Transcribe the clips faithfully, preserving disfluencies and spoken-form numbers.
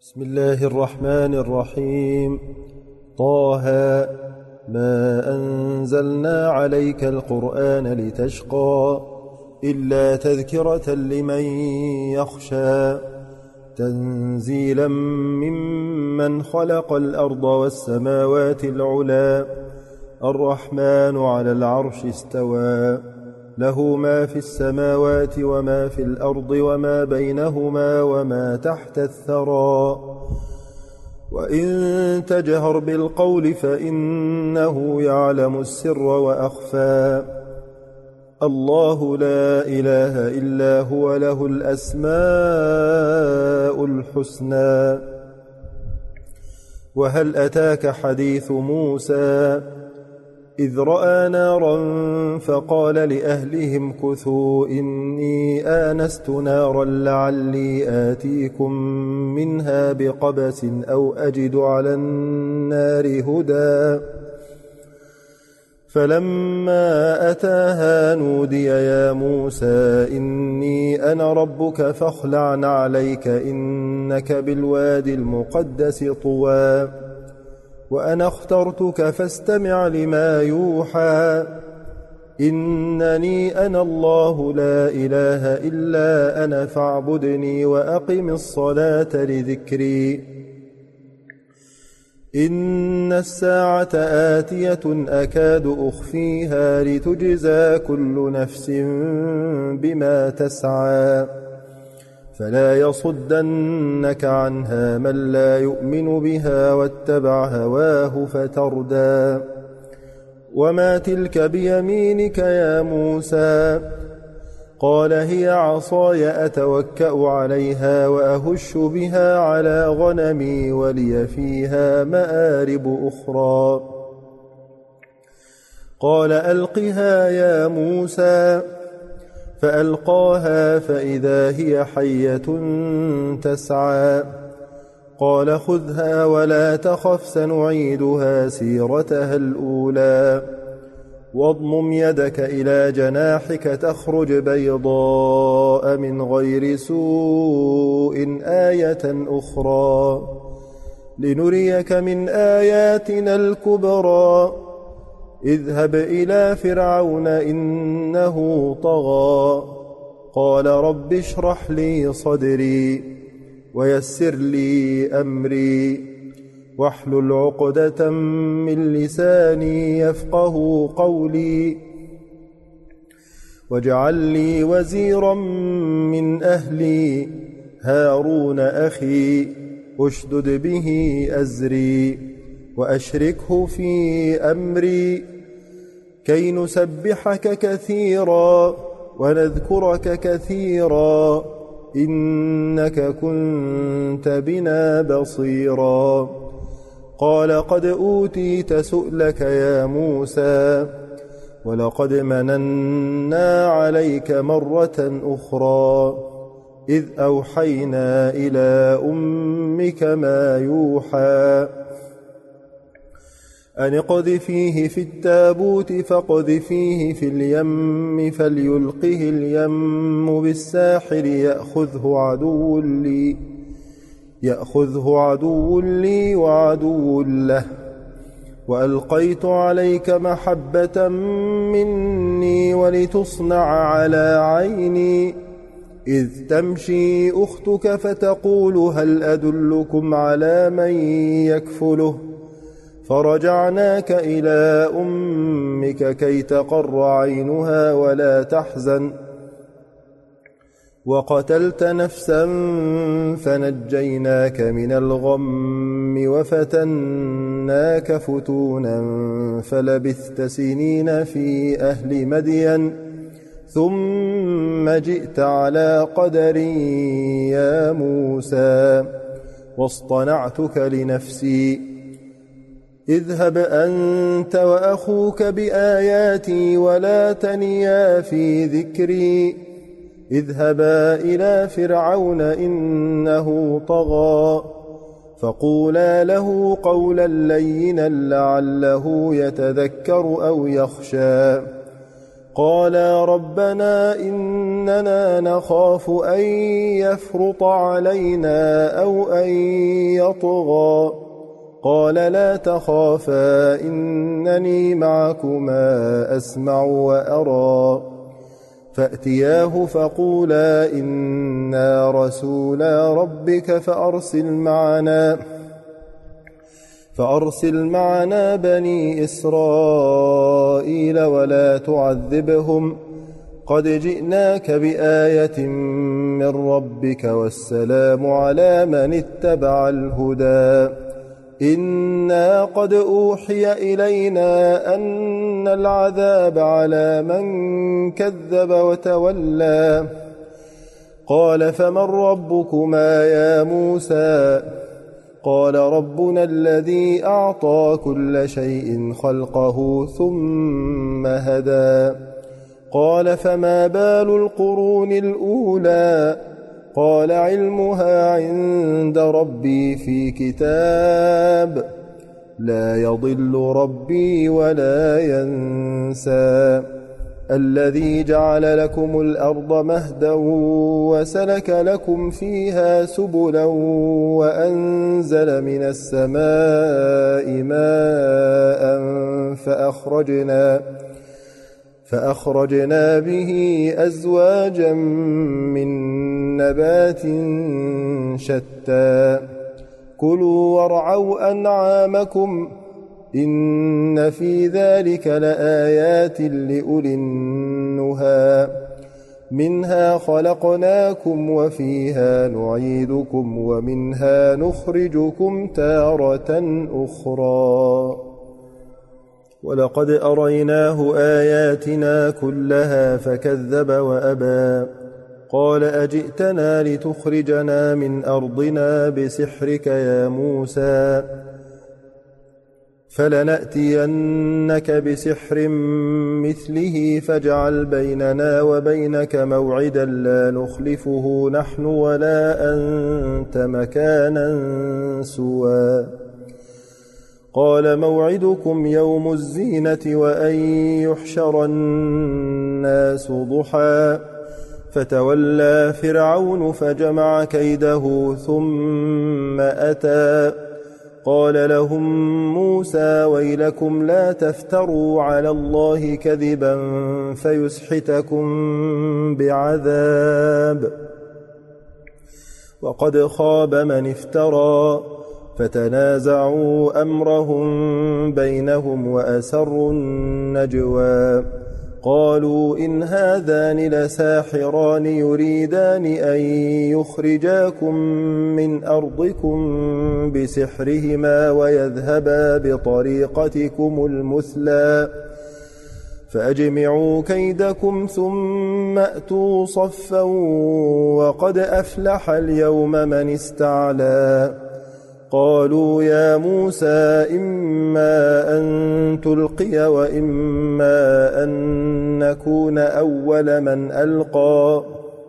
بسم الله الرحمن الرحيم. طه ما أنزلنا عليك القرآن لتشقى إلا تذكرة لمن يخشى تنزيلا ممن خلق الأرض والسماوات العلى الرحمن على العرش استوى له ما في السماوات وما في الأرض وما بينهما وما تحت الثرى وإن تجهر بالقول فإنه يعلم السر وأخفى الله لا إله إلا هو له الأسماء الحسنى. وهل أتاك حديث موسى إذ رأى نارا فقال لأهلهم كثوا إني آنست نارا لعلي آتيكم منها بقبس أو أجد على النار هدى فلما أتاها نودي يا موسى إني أنا ربك فاخلع عليك إنك بالوادي المقدس طوى وأنا اخترتك فاستمع لما يوحى إنني أنا الله لا إله إلا أنا فاعبدني وأقم الصلاة لذكري إن الساعة آتية أكاد أخفيها لتجزى كل نفس بما تسعى فلا يصدنك عنها من لا يؤمن بها واتبع هواه فتردى وما تلك بيمينك يا موسى قال هي عصاي أتوكأ عليها وأهش بها على غنمي ولي فيها مآرب أخرى قال ألقها يا موسى فألقاها فإذا هي حية تسعى قال خذها ولا تخف سنعيدها سيرتها الأولى واضمم يدك إلى جناحك تخرج بيضاء من غير سوء آية أخرى لنريك من آياتنا الكبرى اذهب إلى فرعون إنه طغى قال رب اشرح لي صدري ويسر لي أمري واحلل عقدة من لساني يفقه قولي واجعل لي وزيرا من أهلي هارون أخي اشدد به أزري وأشركه في أمري كي نسبحك كثيرا ونذكرك كثيرا إنك كنت بنا بصيرا قال قد أوتيت سؤلك يا موسى ولقد مننا عليك مرة أخرى إذ أوحينا إلى أمك ما يوحى أن اقذفيه في التابوت فاقذفيه في اليم فليلقه اليم بالساحل يأخذه عدو لي يأخذه عدو لي وعدو له وألقيت عليك محبة مني ولتصنع على عيني إذ تمشي أختك فتقول هل أدلكم على من يكفله فرجعناك إلى أمك كي تقر عينها ولا تحزن وقتلت نفسا فنجيناك من الغم وفتناك فتونا فلبثت سنين في أهل مدين ثم جئت على قدر يا موسى واصطنعتك لنفسي اذهب أنت وأخوك بآياتي ولا تنيا في ذكري اذهبا إلى فرعون إنه طغى فقولا له قولا لينا لعله يتذكر أو يخشى قالا ربنا إننا نخاف أن يفرط علينا أو أن يطغى قال لا تخافا إنني معكما أسمع وأرى فأتياه فقولا إنا رسولا ربك فأرسل معنا فأرسل معنا بني إسرائيل ولا تعذبهم قد جئناك بآية من ربك والسلام على من اتبع الهدى إنا قد أوحي إلينا أن العذاب على من كذب وتولى قال فمن ربكما يا موسى قال ربنا الذي أعطى كل شيء خلقه ثم هدى قال فما بال القرون الأولى قال علمها عند ربي في كتاب لا يضل ربي ولا ينسى الذي جعل لكم الأرض مهدا وسلك لكم فيها سبلا وأنزل من السماء ماء فأخرجنا فأخرجنا به أزواجا من نبات شتى كلوا وارعوا أنعامكم إن في ذلك لآيات لأولي النهى منها خلقناكم وفيها نعيدكم ومنها نخرجكم تارة أخرى ولقد أريناه آياتنا كلها فكذب وأبى قال أجئتنا لتخرجنا من أرضنا بسحرك يا موسى فلنأتينك بسحر مثله فاجعل بيننا وبينك موعدا لا نخلفه نحن ولا أنت مكانا سوى قال موعدكم يوم الزينة وأن يحشر الناس ضحى فتولى فرعون فجمع كيده ثم أتى قال لهم موسى ويلكم لا تفتروا على الله كذبا فيسحتكم بعذاب وقد خاب من افترى فتنازعوا أمرهم بينهم وأسروا النجوى قالوا إن هذان لساحران يريدان أن يخرجاكم من أرضكم بسحرهما ويذهبا بطريقتكم المثلى فأجمعوا كيدكم ثم أتوا صفا وقد أفلح اليوم من استعلى قالوا يا موسى إما أن تلقي وإما أن نكون أول من ألقى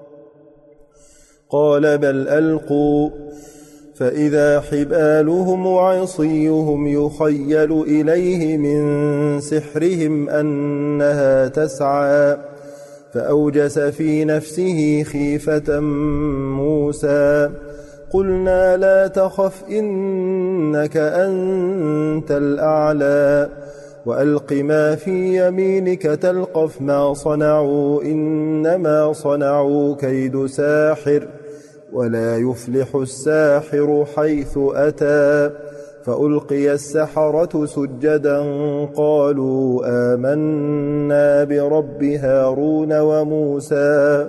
قال بل ألقوا فإذا حبالهم وعصيهم يخيل إليه من سحرهم أنها تسعى فأوجس في نفسه خيفة موسى قلنا لا تخف إنك أنت الأعلى وألق ما في يمينك تلقف ما صنعوا إنما صنعوا كيد ساحر ولا يفلح الساحر حيث أتى فألقي السحرة سجدا قالوا آمنا برب هارون وموسى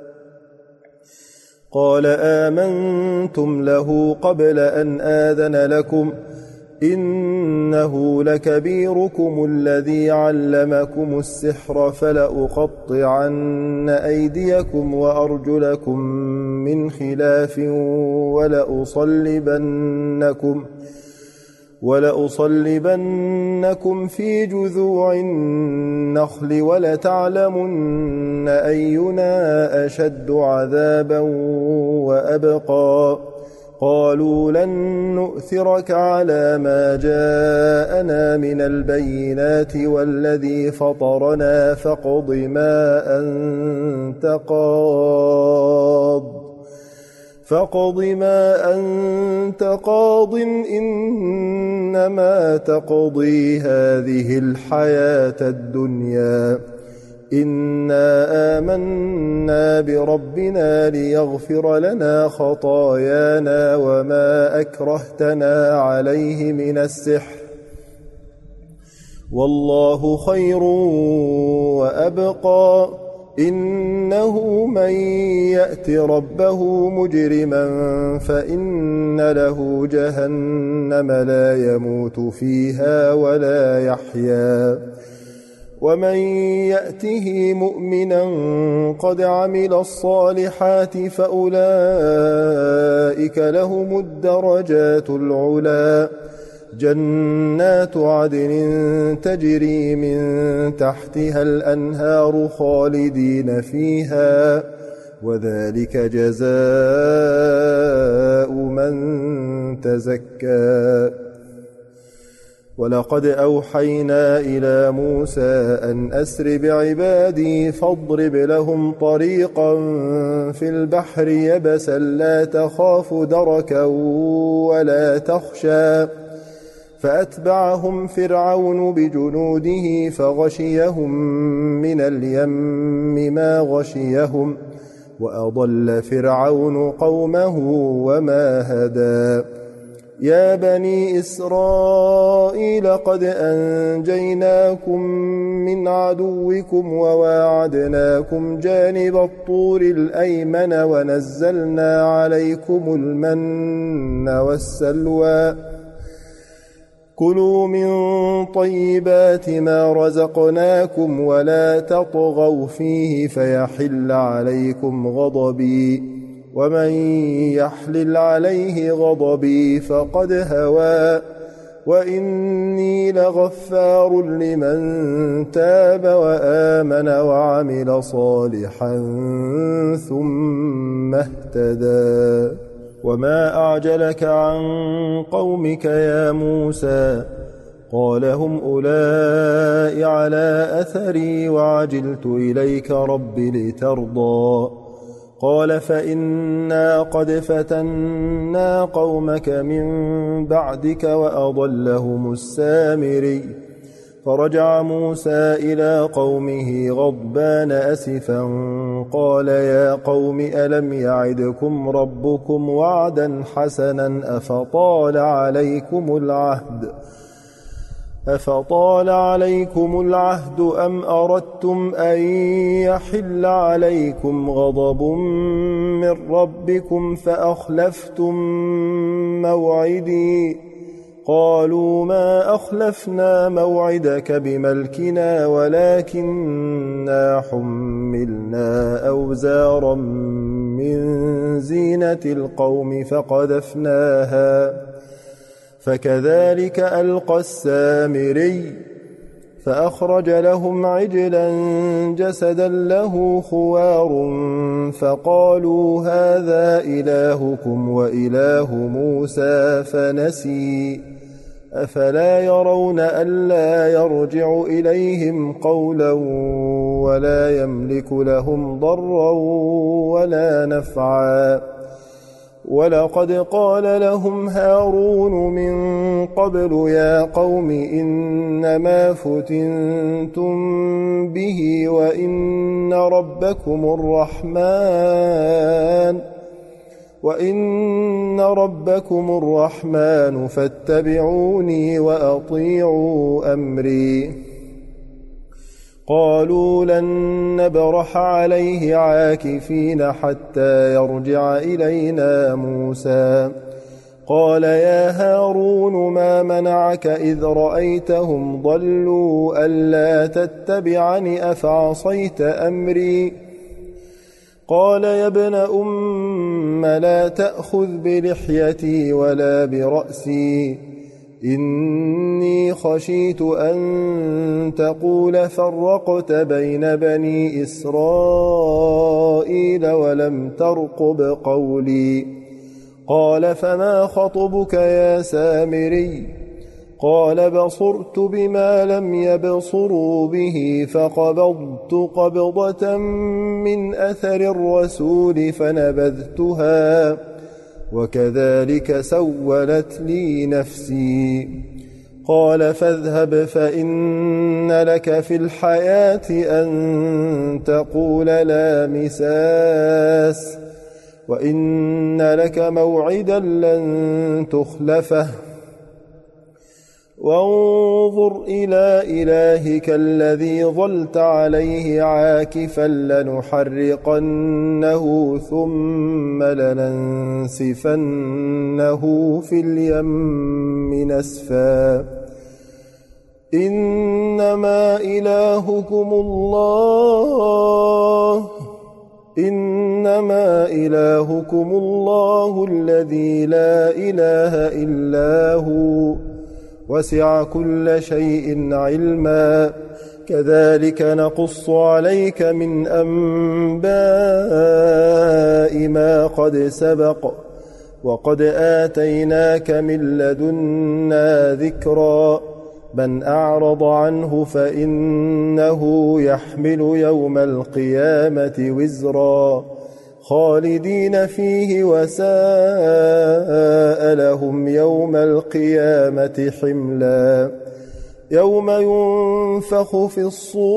قال آمنتم له قبل أن آذن لكم إنه لكبيركم الذي علمكم السحر فلأقطعن أيديكم وأرجلكم من خلاف ولأصلبنكم ولأصلبنكم في جذوع النخل ولتعلمن أينا أشد عذابا وأبقى قالوا لن نؤثرك على ما جاءنا من البينات والذي فطرنا فاقض ما أنت قاض فاقض ما أنت قاض إنما تقضي هذه الحياة الدنيا إنا آمنا بربنا ليغفر لنا خطايانا وما أكرهتنا عليه من السحر والله خير وأبقى إنه من يأت ربه مجرما فإن له جهنم لا يموت فيها ولا يحيا ومن يأته مؤمنا قد عمل الصالحات فأولئك لهم الدرجات العلى جنات عدن تجري من تحتها الأنهار خالدين فيها وذلك جزاء من تزكى ولقد أوحينا إلى موسى أن أسر بعبادي فاضرب لهم طريقا في البحر يبسا لا تخاف دركا ولا تخشى فأتبعهم فرعون بجنوده فغشيهم من اليم ما غشيهم وأضل فرعون قومه وما هدى يا بني إسرائيل قد أنجيناكم من عدوكم وواعدناكم جانب الطور الأيمن ونزلنا عليكم المن والسلوى كلوا من طيبات ما رزقناكم ولا تطغوا فيه فيحل عليكم غضبي ومن يحلل عليه غضبي فقد هوى وإني لغفار لمن تاب وآمن وعمل صالحا ثم اهتدى وما أعجلك عن قومك يا موسى قال هم أولئك على أثري وعجلت إليك رب لترضى قال فإنا قد فتنا قومك من بعدك وأضلهم السامري فرجع موسى إلى قومه غضبان أسفا قال يا قوم ألم يعدكم ربكم وعدا حسنا أفطال عليكم العهد أفطال عليكم العهد أم أردتم أن يحل عليكم غضب من ربكم فأخلفتم موعدي قالوا ما أخلفنا موعدك بملكنا ولكننا حملنا أوزارا من زينة القوم فقذفناها فكذلك ألقى السامري فأخرج لهم عجلا جسدا له خوار فقالوا هذا إلهكم وإله موسى فنسي أفلا يرون ألا يرجع إليهم قولا ولا يملك لهم ضرا ولا نفعا ولقد قال لهم هارون من قبل يا قوم إنما فتنتم به وإن ربكم الرحمن وإن ربكم الرحمن فاتبعوني وأطيعوا أمري قالوا لن نبرح عليه عاكفين حتى يرجع إلينا موسى قال يا هارون ما منعك إذ رأيتهم ضلوا ألا تتبعني أفعصيت أمري قال يا ابن أم لا تأخذ بلحيتي ولا برأسي إني خشيت أن تقول فرقت بين بني إسرائيل ولم ترقب قولي قال فما خطبك يا سامري قال بصرت بما لم يبصروا به فقبضت قبضة من أثر الرسول فنبذتها وكذلك سولت لي نفسي قال فاذهب فإن لك في الحياة أن تقول لا مساس وإن لك موعدا لن تخلفه وانظر إلى إلهك الذي ظلت عليه عاكفا لنحرقنه ثم لننسفنه في اليم نسفا إنما إلهكم الله إنما إلهكم الله الذي لا إله إلا هو وسع كل شيء علما كذلك نقص عليك من أنباء ما قد سبق وقد آتيناك من لدنا ذكرا من أعرض عنه فإنه يحمل يوم القيامة وزرا خالدين فيه وساء لهم يوم القيامة حملا يوم ينفخ في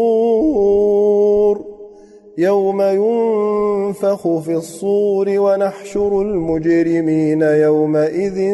الصور يوم ينفخ في الصور ونحشر المجرمين يومئذ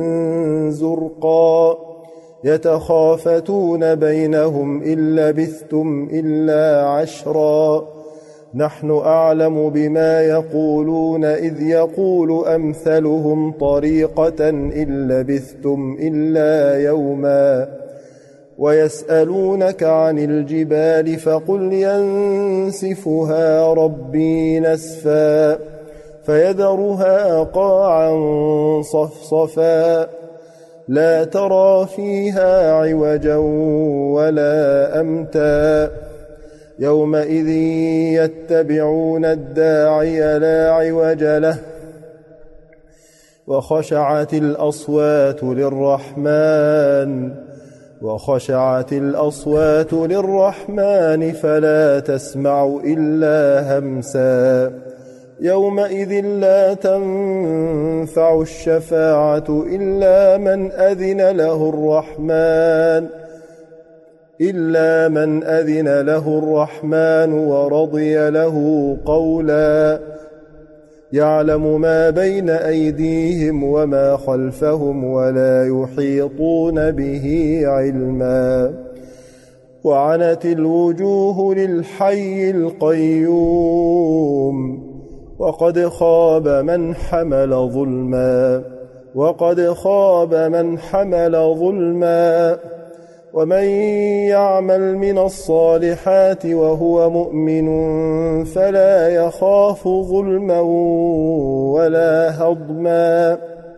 زرقا يتخافتون بينهم إن لبثتم إلا عشرا نحن أعلم بما يقولون إذ يقول أمثلهم طريقة إن لبثتم إلا يوما ويسألونك عن الجبال فقل ينسفها ربي نسفا فيذرها قاعا صفصفا لا ترى فيها عوجا ولا أمتا يومئذ يتبعون الداعي لا عوج له وخشعت الأصوات للرحمن وخشعت الأصوات للرحمن فلا تسمع إلا همسا يومئذ لا تنفع الشفاعة إلا من أذن له الرحمن إلا من أذن له الرحمن ورضي له قولا يعلم ما بين أيديهم وما خلفهم ولا يحيطون به علما وعنت الوجوه للحي القيوم وقد خاب من حمل ظلما وقد خاب من حمل ظلما ومن يعمل من الصالحات وهو مؤمن فلا يخاف ظلما ولا هضما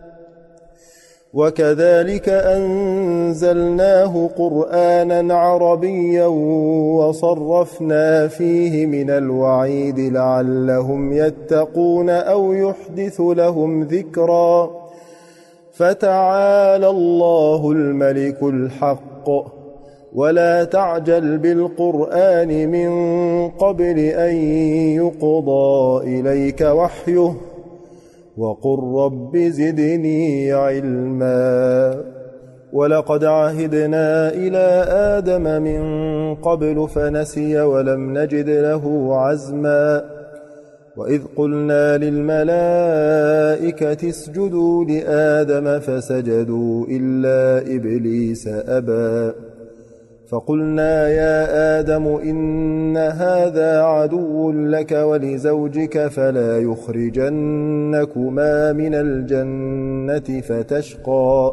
وكذلك أنزلناه قرآنا عربيا وصرفنا فيه من الوعيد لعلهم يتقون أو يحدث لهم ذكرا فتعالى الله الملك الحق ولا تعجل بالقرآن من قبل أن يقضى إليك وحيه وقل رب زدني علما ولقد عهدنا إلى آدم من قبل فنسي ولم نجد له عزما وإذ قلنا للملائكة اسجدوا لآدم فسجدوا إلا إبليس أبى فقلنا يا آدم إن هذا عدو لك ولزوجك فلا يخرجنكما من الجنة فتشقى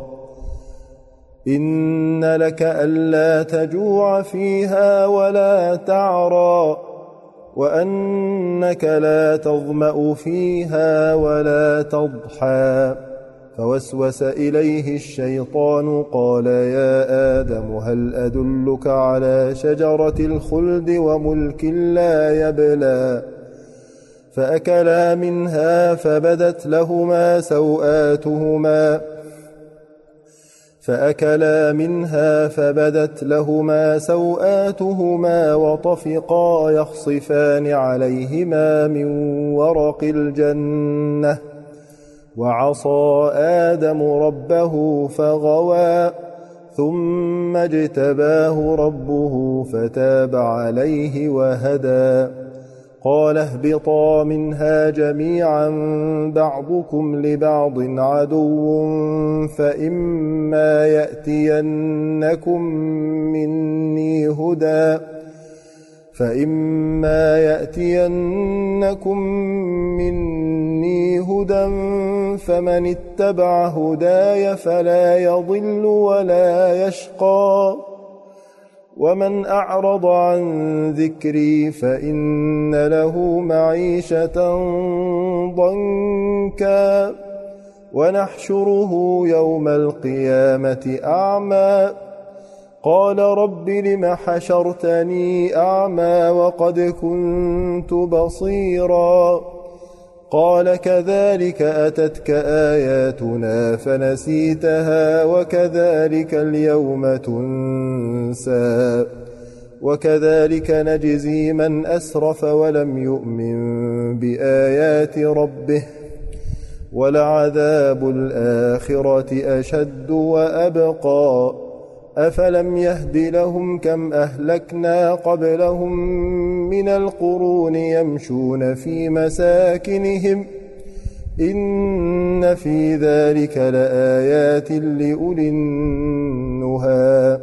إن لك ألا تجوع فيها ولا تعرى وأنك لا تظمأ فيها ولا تضحى فوسوس إليه الشيطان قال يا آدم هل أدلك على شجرة الخلد وملك لا يبلى فأكلا منها فبدت لهما سوآتهما فأكلا منها فبدت لهما سوآتهما وطفقا يخصفان عليهما من ورق الجنة وعصى آدم ربه فغوى ثم اجتباه ربه فتاب عليه وهدى قال اهبطا منها جميعا بعضكم لبعض عدو فإما يأتينكم مني هدى فإما يأتينكم مني هدى فمن اتبع هداي فلا يضل ولا يشقى ومن أعرض عن ذكري فإن له معيشة ضنكا ونحشره يوم القيامة أعمى قال رب لم حشرتني أعمى وقد كنت بصيرا قال كذلك أتتك آياتنا فنسيتها وكذلك اليوم تنسى وكذلك نجزي من أسرف ولم يؤمن بآيات ربه ولعذاب الآخرة أشد وأبقى أفلم يهد لهم كم أهلكنا قبلهم من القرون يمشون في مساكنهم إن في ذلك لآيات لأولي النهى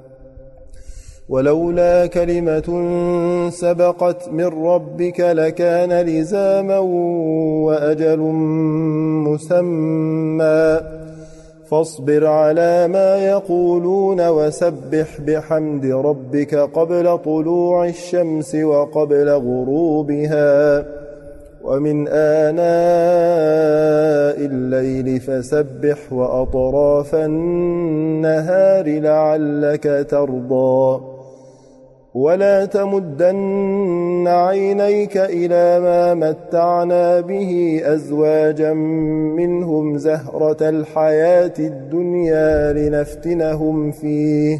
ولولا كلمة سبقت من ربك لكان لزاما وأجل مسمى فاصبر على ما يقولون وسبح بحمد ربك قبل طلوع الشمس وقبل غروبها ومن آناء الليل فسبح وأطراف النهار لعلك ترضى ولا تمدن عينيك إلى ما متعنا به أزواجا منهم زهرة الحياة الدنيا لنفتنهم فيه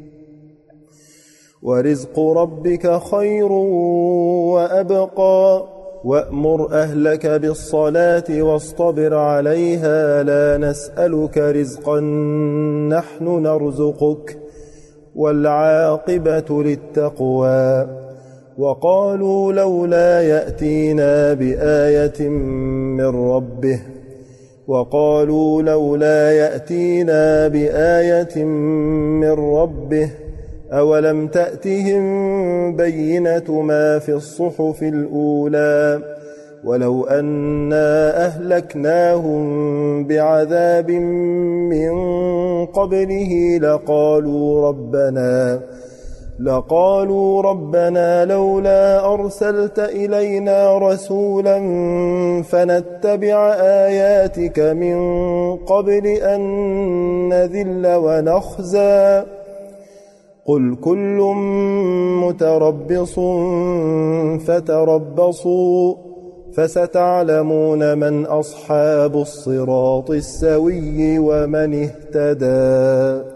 ورزق ربك خير وأبقى وأمر أهلك بالصلاة واصطبر عليها لا نسألك رزقا نحن نرزقك والعاقبة للتقوى وقالوا لولا يأتينا بآية من ربه وقالوا لولا يأتينا بآية من ربه أولم تأتهم بينة ما في الصحف الأولى ولو أنا أهلكناهم بعذاب من قبله لقالوا ربنا لقالوا ربنا لولا أرسلت إلينا رسولا فنتبع آياتك من قبل أن نذل ونخزى قل كل متربص فتربصوا فستعلمون من أصحاب الصراط السوي ومن اهتدى.